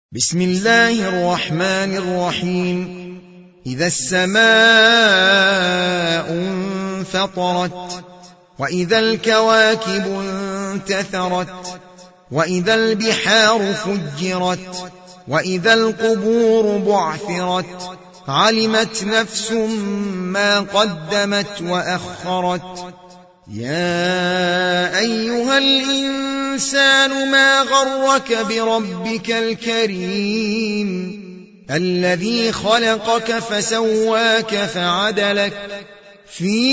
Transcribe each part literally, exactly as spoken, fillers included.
بسم الله الرحمن الرحيم. إذا السماء انفطرت، وإذا الكواكب انتثرت، وإذا البحار فجرت، وإذا القبور بعثرت، علمت نفس ما قدمت وأخرت. يا أيها الإنسان ما غرك بربك الكريم الذي خلقك فسواك فعدلك في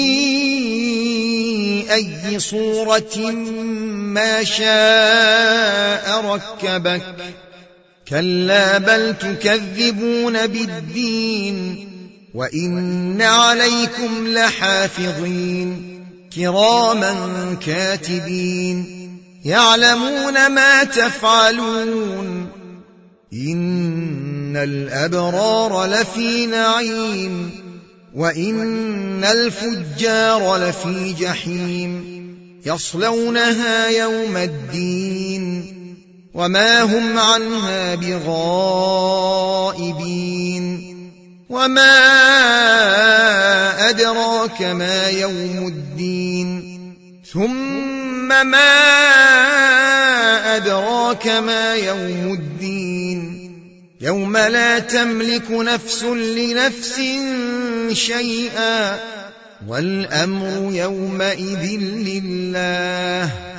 أي صورة ما شاء ركبك. كلا بل تكذبون بالدين، وإن عليكم لحافظين كراما كاتبين يعلمون ما تفعلون. إن الأبرار لفي نعيم، وإن الفجار لفي جحيم يصلونها يوم الدين وما هم عنها بغائبين. وما أدراك ما يوم الدين، ثم ما أدراك ما يوم الدين. يوم لا تملك نفس لنفس شيئا، والأمر يومئذ لله.